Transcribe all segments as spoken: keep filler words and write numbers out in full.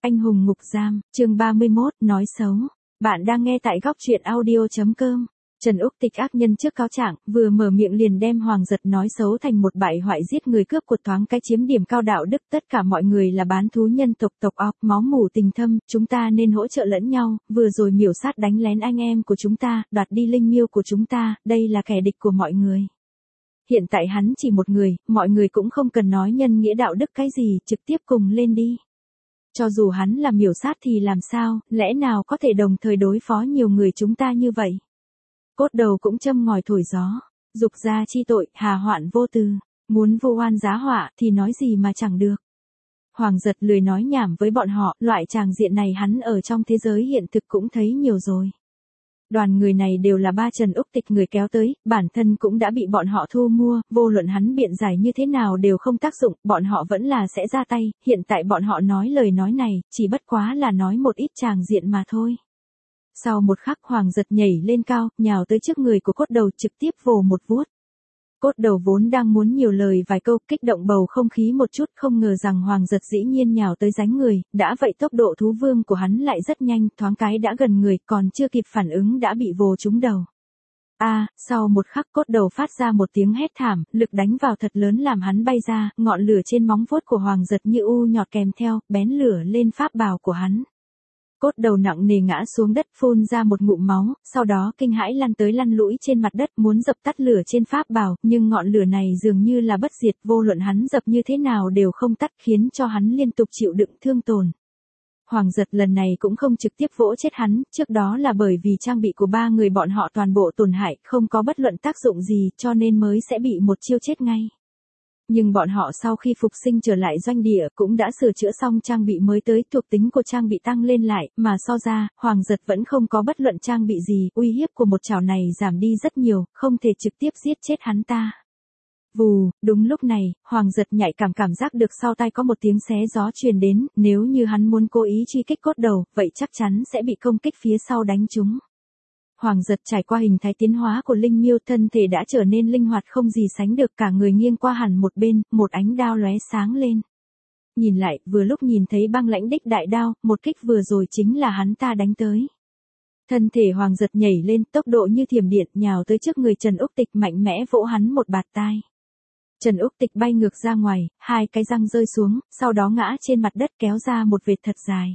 Anh hùng ngục giam, chương ba mươi mốt, nói xấu. Bạn đang nghe tại góc truyện audio.com. Trần Úc Tịch ác nhân trước cáo trạng, vừa mở miệng liền đem Hoàng Giật nói xấu thành một bại hoại giết người cướp của thoáng cái chiếm điểm cao đạo đức. Tất cả mọi người là bán thú nhân tộc tộc ọc, máu mủ tình thâm, chúng ta nên hỗ trợ lẫn nhau, vừa rồi miểu sát đánh lén anh em của chúng ta, đoạt đi linh miêu của chúng ta, đây là kẻ địch của mọi người. Hiện tại hắn chỉ một người, mọi người cũng không cần nói nhân nghĩa đạo đức cái gì, trực tiếp cùng lên đi. Cho dù hắn là miểu sát thì làm sao, lẽ nào có thể đồng thời đối phó nhiều người chúng ta như vậy. Cốt đầu cũng châm ngòi thổi gió, dục ra chi tội, hà hoạn vô tư, muốn vô oan giá họa thì nói gì mà chẳng được. Hoàng Giật lười nói nhảm với bọn họ, loại tràng diện này hắn ở trong thế giới hiện thực cũng thấy nhiều rồi. Đoàn người này đều là ba Trần Úc Tịch người kéo tới, bản thân cũng đã bị bọn họ thu mua, vô luận hắn biện giải như thế nào đều không tác dụng, bọn họ vẫn là sẽ ra tay, hiện tại bọn họ nói lời nói này, chỉ bất quá là nói một ít tràng diện mà thôi. Sau một khắc Hoàng Giật nhảy lên cao, nhào tới trước người của cốt đầu trực tiếp vồ một vuốt. Cốt đầu vốn đang muốn nhiều lời vài câu, kích động bầu không khí một chút, không ngờ rằng Hoàng Giật dĩ nhiên nhào tới dánh người, đã vậy tốc độ thú vương của hắn lại rất nhanh, thoáng cái đã gần người, còn chưa kịp phản ứng đã bị vồ trúng đầu. A, à, sau một khắc cốt đầu phát ra một tiếng hét thảm, lực đánh vào thật lớn làm hắn bay ra, ngọn lửa trên móng vuốt của Hoàng Giật như u nhọt kèm theo, bén lửa lên pháp bào của hắn. Cốt đầu nặng nề ngã xuống đất phun ra một ngụm máu, sau đó kinh hãi lăn tới lăn lũi trên mặt đất muốn dập tắt lửa trên pháp bào, nhưng ngọn lửa này dường như là bất diệt, vô luận hắn dập như thế nào đều không tắt, khiến cho hắn liên tục chịu đựng thương tổn. Hoàng Giật lần này cũng không trực tiếp vỗ chết hắn, trước đó là bởi vì trang bị của ba người bọn họ toàn bộ tổn hại, không có bất luận tác dụng gì cho nên mới sẽ bị một chiêu chết ngay. Nhưng bọn họ sau khi phục sinh trở lại doanh địa cũng đã sửa chữa xong trang bị mới tới, thuộc tính của trang bị tăng lên lại, mà so ra, Hoàng Giật vẫn không có bất luận trang bị gì, uy hiếp của một chảo này giảm đi rất nhiều, không thể trực tiếp giết chết hắn ta. Vù, đúng lúc này, Hoàng Giật nhạy cảm cảm giác được sau tai có một tiếng xé gió truyền đến, nếu như hắn muốn cố ý truy kích cốt đầu, vậy chắc chắn sẽ bị công kích phía sau đánh trúng. Hoàng Giật trải qua hình thái tiến hóa của linh miêu, thân thể đã trở nên linh hoạt không gì sánh được, cả người nghiêng qua hẳn một bên, một ánh đao lóe sáng lên. Nhìn lại, vừa lúc nhìn thấy băng lãnh đích đại đao, một kích vừa rồi chính là hắn ta đánh tới. Thân thể Hoàng Giật nhảy lên, tốc độ như thiểm điện, nhào tới trước người Trần Úc Tịch mạnh mẽ vỗ hắn một bạt tai. Trần Úc Tịch bay ngược ra ngoài, hai cái răng rơi xuống, sau đó ngã trên mặt đất kéo ra một vệt thật dài.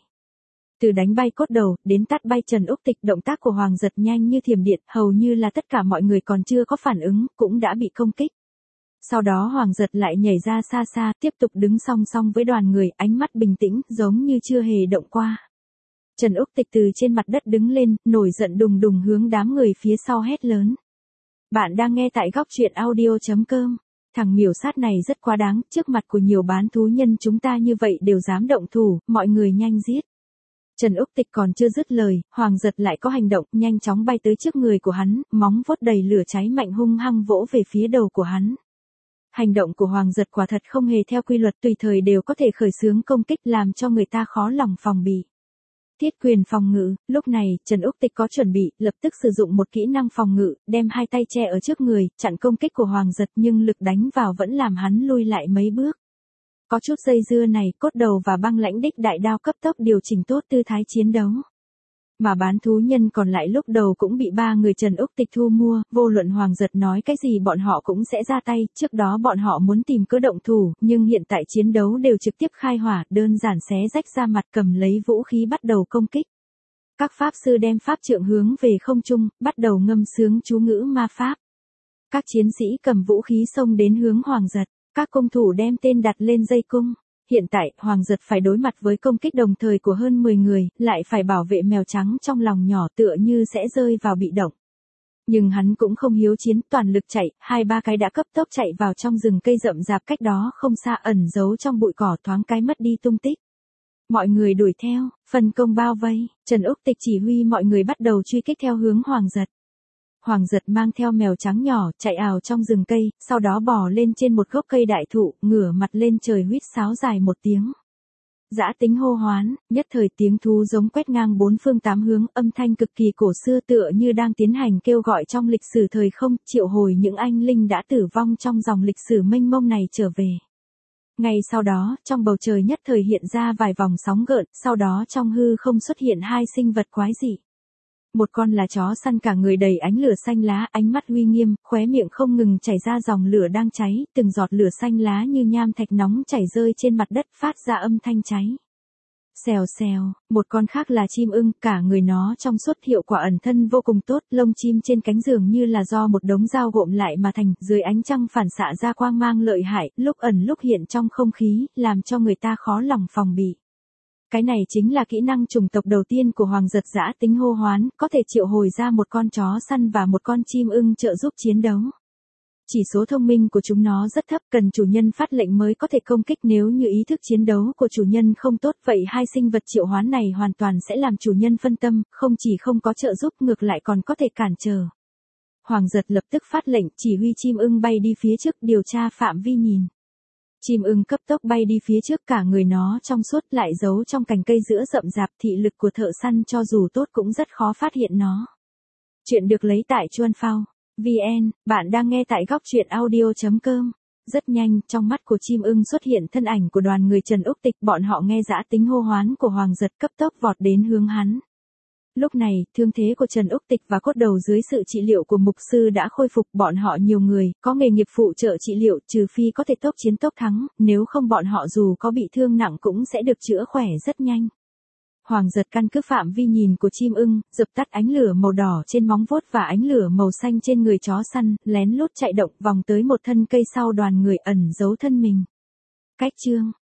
Từ đánh bay cốt đầu, đến tát bay Trần Úc Tịch, động tác của Hoàng Giật nhanh như thiểm điện, hầu như là tất cả mọi người còn chưa có phản ứng, cũng đã bị công kích. Sau đó Hoàng Giật lại nhảy ra xa xa, tiếp tục đứng song song với đoàn người, ánh mắt bình tĩnh, giống như chưa hề động qua. Trần Úc Tịch từ trên mặt đất đứng lên, nổi giận đùng đùng hướng đám người phía sau hét lớn. Bạn đang nghe tại góc truyện audio.com. Thằng miểu sát này rất quá đáng, trước mặt của nhiều bán thú nhân chúng ta như vậy đều dám động thủ, mọi người nhanh giết. Trần Úc Tịch còn chưa dứt lời, Hoàng Giật lại có hành động, nhanh chóng bay tới trước người của hắn, móng vuốt đầy lửa cháy mạnh hung hăng vỗ về phía đầu của hắn. Hành động của Hoàng Giật quả thật không hề theo quy luật, tùy thời đều có thể khởi xướng công kích làm cho người ta khó lòng phòng bị. Thiết quyền phòng ngự, lúc này, Trần Úc Tịch có chuẩn bị, lập tức sử dụng một kỹ năng phòng ngự, đem hai tay che ở trước người, chặn công kích của Hoàng Giật, nhưng lực đánh vào vẫn làm hắn lui lại mấy bước. Có chút dây dưa này, cốt đầu và băng lãnh đích đại đao cấp tốc điều chỉnh tốt tư thái chiến đấu. Mà bán thú nhân còn lại lúc đầu cũng bị ba người Trần Úc Tịch thu mua, vô luận Hoàng Giật nói cái gì bọn họ cũng sẽ ra tay, trước đó bọn họ muốn tìm cơ động thủ, nhưng hiện tại chiến đấu đều trực tiếp khai hỏa, đơn giản xé rách ra mặt, cầm lấy vũ khí bắt đầu công kích. Các pháp sư đem pháp trượng hướng về không trung, bắt đầu ngâm sướng chú ngữ ma pháp. Các chiến sĩ cầm vũ khí xông đến hướng Hoàng Giật. Các cung thủ đem tên đặt lên dây cung. Hiện tại, Hoàng Giật phải đối mặt với công kích đồng thời của hơn mười người, lại phải bảo vệ mèo trắng trong lòng nhỏ tựa như sẽ rơi vào bị động. Nhưng hắn cũng không hiếu chiến, toàn lực chạy, hai ba cái đã cấp tốc chạy vào trong rừng cây rậm rạp cách đó không xa, ẩn giấu trong bụi cỏ, thoáng cái mất đi tung tích. Mọi người đuổi theo, phân công bao vây, Trần Úc Tịch chỉ huy mọi người bắt đầu truy kích theo hướng Hoàng Giật. Hoàng Giật mang theo mèo trắng nhỏ, chạy ào trong rừng cây, sau đó bò lên trên một gốc cây đại thụ, ngửa mặt lên trời huýt sáo dài một tiếng. Dã tính hô hoán, nhất thời tiếng thú giống quét ngang bốn phương tám hướng, âm thanh cực kỳ cổ xưa tựa như đang tiến hành kêu gọi trong lịch sử thời không, triệu hồi những anh linh đã tử vong trong dòng lịch sử mênh mông này trở về. Ngay sau đó, trong bầu trời nhất thời hiện ra vài vòng sóng gợn, sau đó trong hư không xuất hiện hai sinh vật quái dị. Một con là chó săn cả người đầy ánh lửa xanh lá, ánh mắt uy nghiêm, khóe miệng không ngừng chảy ra dòng lửa đang cháy, từng giọt lửa xanh lá như nham thạch nóng chảy rơi trên mặt đất phát ra âm thanh cháy. Xèo xèo, một con khác là chim ưng, cả người nó trong suốt hiệu quả ẩn thân vô cùng tốt, lông chim trên cánh dường như là do một đống dao gộm lại mà thành, dưới ánh trăng phản xạ ra quang mang lợi hại, lúc ẩn lúc hiện trong không khí, làm cho người ta khó lòng phòng bị. Cái này chính là kỹ năng chủng tộc đầu tiên của Hoàng Giật Dã tính hô hoán, có thể triệu hồi ra một con chó săn và một con chim ưng trợ giúp chiến đấu. Chỉ số thông minh của chúng nó rất thấp, cần chủ nhân phát lệnh mới có thể công kích, nếu như ý thức chiến đấu của chủ nhân không tốt, vậy hai sinh vật triệu hoán này hoàn toàn sẽ làm chủ nhân phân tâm, không chỉ không có trợ giúp ngược lại còn có thể cản trở. Hoàng Giật lập tức phát lệnh chỉ huy chim ưng bay đi phía trước điều tra phạm vi nhìn. Chim ưng cấp tốc bay đi phía trước, cả người nó trong suốt lại giấu trong cành cây giữa rậm rạp, thị lực của thợ săn cho dù tốt cũng rất khó phát hiện nó. Chuyện được lấy tại Chuan Phao. vn, bạn đang nghe tại góc truyện audio chấm com. Rất nhanh, trong mắt của chim ưng xuất hiện thân ảnh của đoàn người Trần Úc Tịch, bọn họ nghe dã tính hô hoán của Hoàng Giật cấp tốc vọt đến hướng hắn. Lúc này, thương thế của Trần Úc Tịch và cốt đầu dưới sự trị liệu của mục sư đã khôi phục, bọn họ nhiều người, có nghề nghiệp phụ trợ trị liệu, trừ phi có thể tốc chiến tốc thắng, nếu không bọn họ dù có bị thương nặng cũng sẽ được chữa khỏe rất nhanh. Hoàng Giật căn cứ phạm vi nhìn của chim ưng, dập tắt ánh lửa màu đỏ trên móng vuốt và ánh lửa màu xanh trên người chó săn, lén lút chạy động vòng tới một thân cây sau đoàn người ẩn giấu thân mình. Cách chương